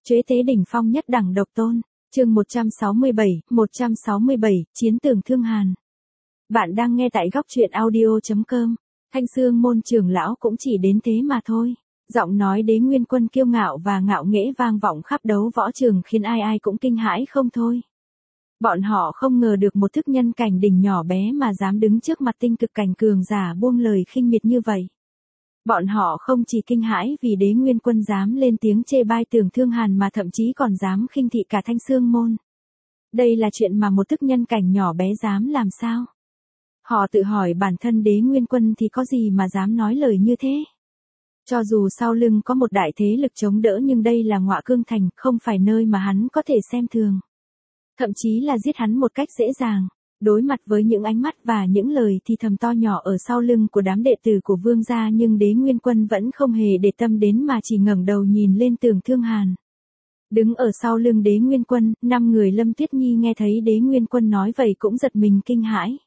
Chế tế đỉnh phong nhất đẳng độc tôn. Chương 167, Chiến tường Thương Hàn. Bạn đang nghe tại góc truyện audio.com. Thanh Xương môn trưởng lão cũng chỉ đến thế mà thôi. Giọng nói Đế Nguyên Quân kiêu ngạo và ngạo nghễ vang vọng khắp đấu võ trường khiến ai ai cũng kinh hãi không thôi. Bọn họ không ngờ được một thức nhân cảnh đỉnh nhỏ bé mà dám đứng trước mặt tinh cực cảnh cường giả buông lời khinh miệt như vậy. Bọn họ không chỉ kinh hãi vì Đế Nguyên Quân dám lên tiếng chê bai tường Thương Hàn mà thậm chí còn dám khinh thị cả Thanh Xương môn. Đây là chuyện mà một thức nhân cảnh nhỏ bé dám làm sao? Họ tự hỏi bản thân Đế Nguyên Quân thì có gì mà dám nói lời như thế? Cho dù sau lưng có một đại thế lực chống đỡ nhưng đây là Ngọa Cương Thành, không phải nơi mà hắn có thể xem thường. Thậm chí là giết hắn một cách dễ dàng. Đối mặt với những ánh mắt và những lời thì thầm to nhỏ ở sau lưng của đám đệ tử của vương gia nhưng Đế Nguyên Quân vẫn không hề để tâm đến mà chỉ ngẩng đầu nhìn lên tường Thương Hàn. Đứng ở sau lưng Đế Nguyên Quân, 5 người Lâm Tuyết Nhi nghe thấy Đế Nguyên Quân nói vậy cũng giật mình kinh hãi.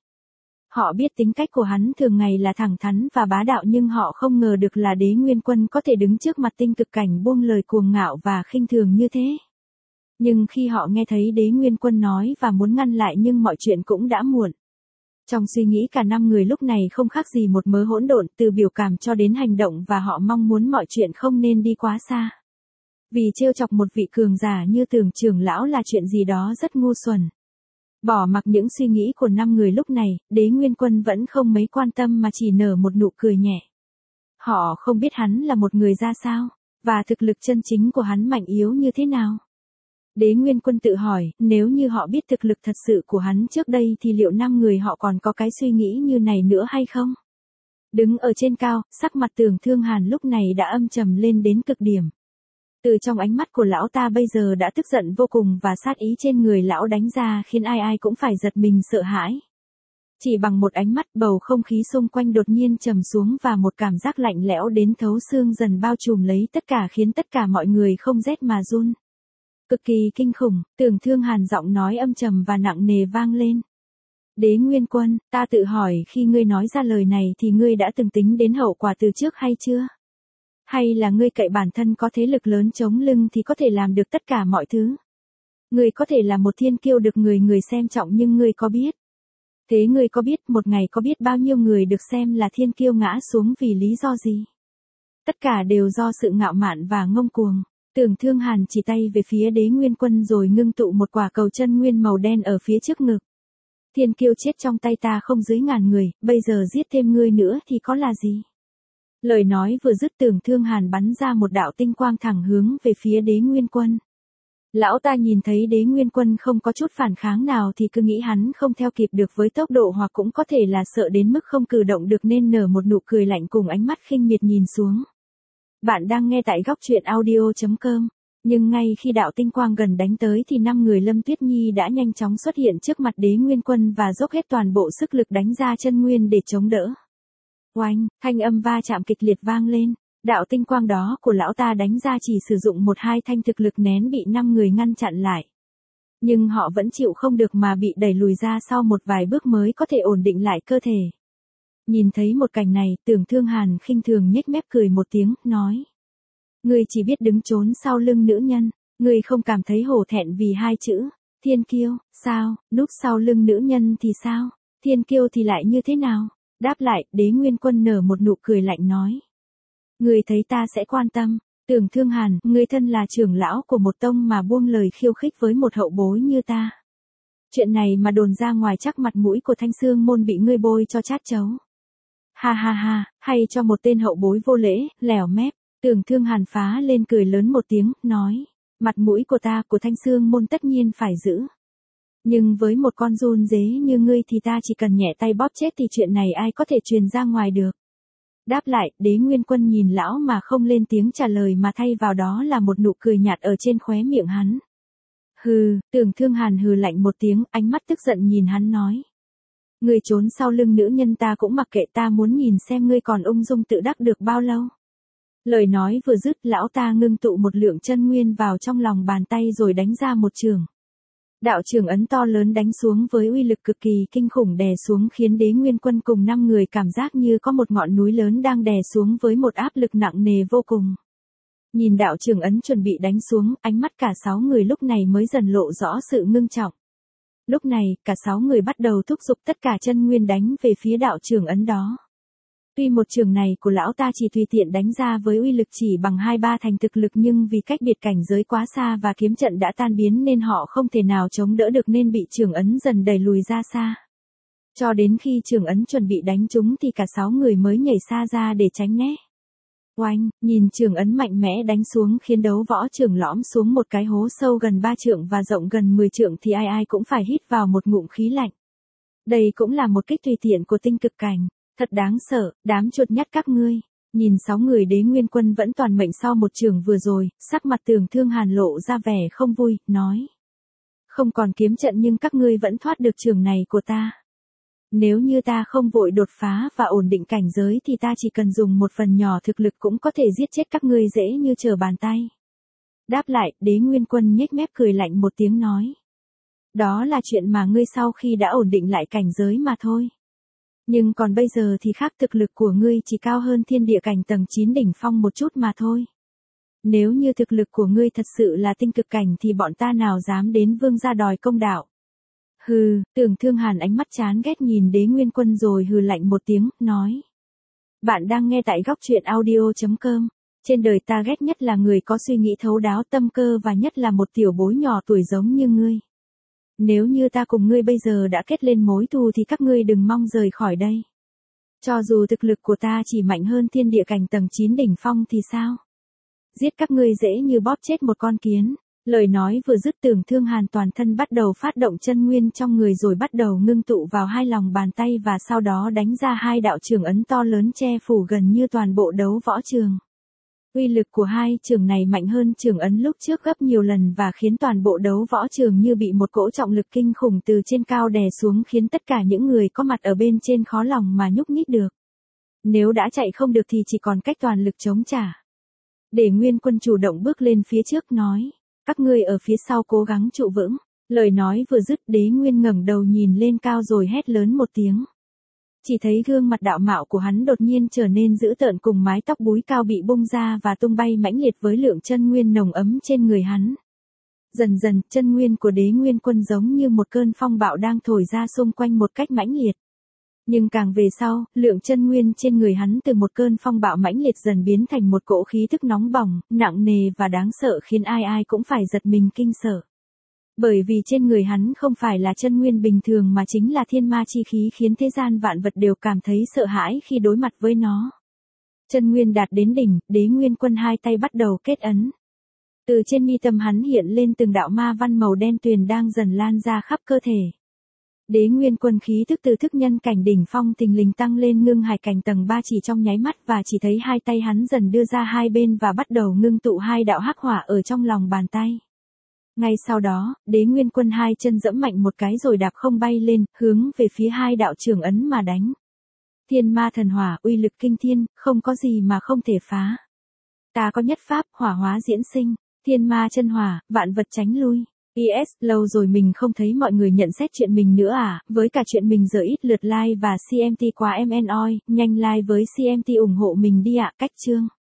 Họ biết tính cách của hắn thường ngày là thẳng thắn và bá đạo nhưng họ không ngờ được là Đế Nguyên Quân có thể đứng trước mặt tinh cực cảnh buông lời cuồng ngạo và khinh thường như thế. Nhưng khi họ nghe thấy Đế Nguyên Quân nói và muốn ngăn lại nhưng mọi chuyện cũng đã muộn. Trong suy nghĩ cả 5 người lúc này không khác gì một mớ hỗn độn từ biểu cảm cho đến hành động và họ mong muốn mọi chuyện không nên đi quá xa. Vì trêu chọc một vị cường giả như Tường trưởng lão là chuyện gì đó rất ngu xuẩn. Bỏ mặc những suy nghĩ của 5 người lúc này, Đế Nguyên Quân vẫn không mấy quan tâm mà chỉ nở một nụ cười nhẹ. Họ không biết hắn là một người ra sao, và thực lực chân chính của hắn mạnh yếu như thế nào. Đế Nguyên Quân tự hỏi, nếu như họ biết thực lực thật sự của hắn trước đây thì liệu 5 người họ còn có cái suy nghĩ như này nữa hay không? Đứng ở trên cao, sắc mặt Tường Thương Hàn lúc này đã âm trầm lên đến cực điểm. Từ trong ánh mắt của lão ta bây giờ đã tức giận vô cùng và sát ý trên người lão đánh ra khiến ai ai cũng phải giật mình sợ hãi. Chỉ bằng một ánh mắt bầu không khí xung quanh đột nhiên trầm xuống và một cảm giác lạnh lẽo đến thấu xương dần bao trùm lấy tất cả khiến tất cả mọi người không rét mà run. Cực kỳ kinh khủng, Tường Thương Hàn giọng nói âm trầm và nặng nề vang lên. Đế Nguyên Quân, ta tự hỏi khi ngươi nói ra lời này thì ngươi đã từng tính đến hậu quả từ trước hay chưa? Hay là ngươi cậy bản thân có thế lực lớn chống lưng thì có thể làm được tất cả mọi thứ? Ngươi có thể là một thiên kiêu được người người xem trọng nhưng ngươi có biết? Thế ngươi có biết một ngày có biết bao nhiêu người được xem là thiên kiêu ngã xuống vì lý do gì? Tất cả đều do sự ngạo mạn và ngông cuồng. Tường Thương Hàn chỉ tay về phía Đế Nguyên Quân rồi ngưng tụ một quả cầu chân nguyên màu đen ở phía trước ngực. Thiên kiêu chết trong tay ta không dưới 1000 người, bây giờ giết thêm ngươi nữa thì có là gì? Lời nói vừa dứt Tường Thương Hàn bắn ra một đạo tinh quang thẳng hướng về phía Đế Nguyên Quân. Lão ta nhìn thấy Đế Nguyên Quân không có chút phản kháng nào thì cứ nghĩ hắn không theo kịp được với tốc độ hoặc cũng có thể là sợ đến mức không cử động được nên nở một nụ cười lạnh cùng ánh mắt khinh miệt nhìn xuống. Bạn đang nghe tại góc truyện audio.com. Nhưng ngay khi đạo tinh quang gần đánh tới thì 5 người Lâm Tuyết Nhi đã nhanh chóng xuất hiện trước mặt Đế Nguyên Quân và dốc hết toàn bộ sức lực đánh ra chân nguyên để chống đỡ. Oanh, thanh âm va chạm kịch liệt vang lên. Đạo tinh quang đó của lão ta đánh ra chỉ sử dụng 1-2 thanh thực lực nén bị 5 người ngăn chặn lại. Nhưng họ vẫn chịu không được mà bị đẩy lùi ra sau một vài bước mới có thể ổn định lại cơ thể. Nhìn thấy một cảnh này, Tường Thương Hàn khinh thường nhếch mép cười một tiếng, nói. Ngươi chỉ biết đứng trốn sau lưng nữ nhân, ngươi không cảm thấy hổ thẹn vì 2 chữ, thiên kiêu, sao, núp sau lưng nữ nhân thì sao, thiên kiêu thì lại như thế nào? Đáp lại, Đế Nguyên Quân nở một nụ cười lạnh nói. Ngươi thấy ta sẽ quan tâm, Tường Thương Hàn, ngươi thân là trưởng lão của một tông mà buông lời khiêu khích với một hậu bối như ta. Chuyện này mà đồn ra ngoài chắc mặt mũi của Thanh Xương môn bị ngươi bôi cho chát chấu. Ha ha ha, hay cho một tên hậu bối vô lễ, lèo mép. Tường Thương Hàn phá lên cười lớn một tiếng, nói. Mặt mũi của ta, của Thanh Xương môn tất nhiên phải giữ. Nhưng với một con run dế như ngươi thì ta chỉ cần nhẹ tay bóp chết thì chuyện này ai có thể truyền ra ngoài được. Đáp lại, Đế Nguyên Quân nhìn lão mà không lên tiếng trả lời mà thay vào đó là một nụ cười nhạt ở trên khóe miệng hắn. Hừ, Tường Thương Hàn hừ lạnh một tiếng, ánh mắt tức giận nhìn hắn nói. Ngươi trốn sau lưng nữ nhân ta cũng mặc kệ, ta muốn nhìn xem ngươi còn ung dung tự đắc được bao lâu. Lời nói vừa dứt, lão ta ngưng tụ một lượng chân nguyên vào trong lòng bàn tay rồi đánh ra một chưởng. Đạo chưởng ấn to lớn đánh xuống với uy lực cực kỳ kinh khủng đè xuống khiến Đế Nguyên Quân cùng 5 người cảm giác như có một ngọn núi lớn đang đè xuống với một áp lực nặng nề vô cùng. Nhìn đạo trưởng ấn chuẩn bị đánh xuống, ánh mắt cả 6 người lúc này mới dần lộ rõ sự ngưng trọng. Lúc này, cả 6 người bắt đầu thúc giục tất cả chân nguyên đánh về phía đạo trưởng ấn đó. Tuy một trường này của lão ta chỉ tùy tiện đánh ra với uy lực chỉ bằng 2/3 thành thực lực, nhưng vì cách biệt cảnh giới quá xa và kiếm trận đã tan biến nên họ không thể nào chống đỡ được nên bị trường ấn dần đẩy lùi ra xa. Cho đến khi trường ấn chuẩn bị đánh trúng thì cả 6 người mới nhảy xa ra để tránh né. Oanh, nhìn trường ấn mạnh mẽ đánh xuống khiến đấu võ trường lõm xuống một cái hố sâu gần 3 trượng và rộng gần 10 trượng thì ai ai cũng phải hít vào một ngụm khí lạnh. Đây cũng là một kích tùy tiện của tinh cực cảnh. Thật đáng sợ, đám chuột nhắt các ngươi. Nhìn 6 người Đế Nguyên Quân vẫn toàn mệnh sau một trường vừa rồi, sắc mặt Tưởng Thương Hàn lộ ra vẻ không vui, nói. Không còn kiếm trận nhưng các ngươi vẫn thoát được trường này của ta. Nếu như ta không vội đột phá và ổn định cảnh giới thì ta chỉ cần dùng một phần nhỏ thực lực cũng có thể giết chết các ngươi dễ như trở bàn tay. Đáp lại, Đế Nguyên Quân nhếch mép cười lạnh một tiếng nói. Đó là chuyện mà ngươi sau khi đã ổn định lại cảnh giới mà thôi. Nhưng còn bây giờ thì khác, thực lực của ngươi chỉ cao hơn thiên địa cảnh tầng 9 đỉnh phong một chút mà thôi. Nếu như thực lực của ngươi thật sự là tinh cực cảnh thì bọn ta nào dám đến vương gia đòi công đạo. Hừ, Tưởng Thương Hàn ánh mắt chán ghét nhìn Đế Nguyên Quân rồi hừ lạnh một tiếng, nói. Bạn đang nghe tại góc truyện audio.com. Trên đời ta ghét nhất là người có suy nghĩ thấu đáo, tâm cơ và nhất là một tiểu bối nhỏ tuổi giống như ngươi. Nếu như ta cùng ngươi bây giờ đã kết lên mối thù thì các ngươi đừng mong rời khỏi đây. Cho dù thực lực của ta chỉ mạnh hơn thiên địa cảnh tầng 9 đỉnh phong thì sao? Giết các ngươi dễ như bóp chết một con kiến. Lời nói vừa dứt, Tưởng Thương Hàn toàn thân bắt đầu phát động chân nguyên trong người rồi bắt đầu ngưng tụ vào hai lòng bàn tay và sau đó đánh ra hai đạo trường ấn to lớn che phủ gần như toàn bộ đấu võ trường. Uy lực của hai trường này mạnh hơn trường ấn lúc trước gấp nhiều lần và khiến toàn bộ đấu võ trường như bị một cỗ trọng lực kinh khủng từ trên cao đè xuống, khiến tất cả những người có mặt ở bên trên khó lòng mà nhúc nhích được. Nếu đã chạy không được thì chỉ còn cách toàn lực chống trả. Để Nguyên Quân chủ động bước lên phía trước nói. Các ngươi ở phía sau cố gắng trụ vững. Lời nói vừa dứt, Đế Nguyên ngẩng đầu nhìn lên cao rồi hét lớn một tiếng. Chỉ thấy gương mặt đạo mạo của hắn đột nhiên trở nên dữ tợn, cùng mái tóc búi cao bị bung ra và tung bay mãnh liệt với lượng chân nguyên nồng ấm trên người hắn. Dần dần, chân nguyên của Đế Nguyên Quân giống như một cơn phong bạo đang thổi ra xung quanh một cách mãnh liệt. Nhưng càng về sau, lượng chân nguyên trên người hắn từ một cơn phong bạo mãnh liệt dần biến thành một cỗ khí tức nóng bỏng, nặng nề và đáng sợ, khiến ai ai cũng phải giật mình kinh sợ. Bởi vì trên người hắn không phải là chân nguyên bình thường mà chính là thiên ma chi khí, khiến thế gian vạn vật đều cảm thấy sợ hãi khi đối mặt với nó. Chân nguyên đạt đến đỉnh, Đế Nguyên Quân hai tay bắt đầu kết ấn. Từ trên mi tâm hắn hiện lên từng đạo ma văn màu đen tuyền đang dần lan ra khắp cơ thể. Đế Nguyên Quân khí tức từ thức nhân cảnh đỉnh phong thình lình tăng lên ngưng hải cảnh tầng 3 chỉ trong nháy mắt, và chỉ thấy hai tay hắn dần đưa ra hai bên và bắt đầu ngưng tụ hai đạo hắc hỏa ở trong lòng bàn tay. Ngay sau đó, Đế Nguyên Quân hai chân giẫm mạnh một cái rồi đạp không bay lên, hướng về phía hai đạo trường ấn mà đánh. Thiên ma thần hỏa, uy lực kinh thiên, không có gì mà không thể phá. Ta có nhất pháp, hỏa hóa diễn sinh, thiên ma chân hỏa, vạn vật tránh lui. PS, lâu rồi mình không thấy mọi người nhận xét chuyện mình nữa à, với cả chuyện mình giờ ít lượt like và CMT quá MNOI, nhanh like với CMT ủng hộ mình đi ạ, cách chương.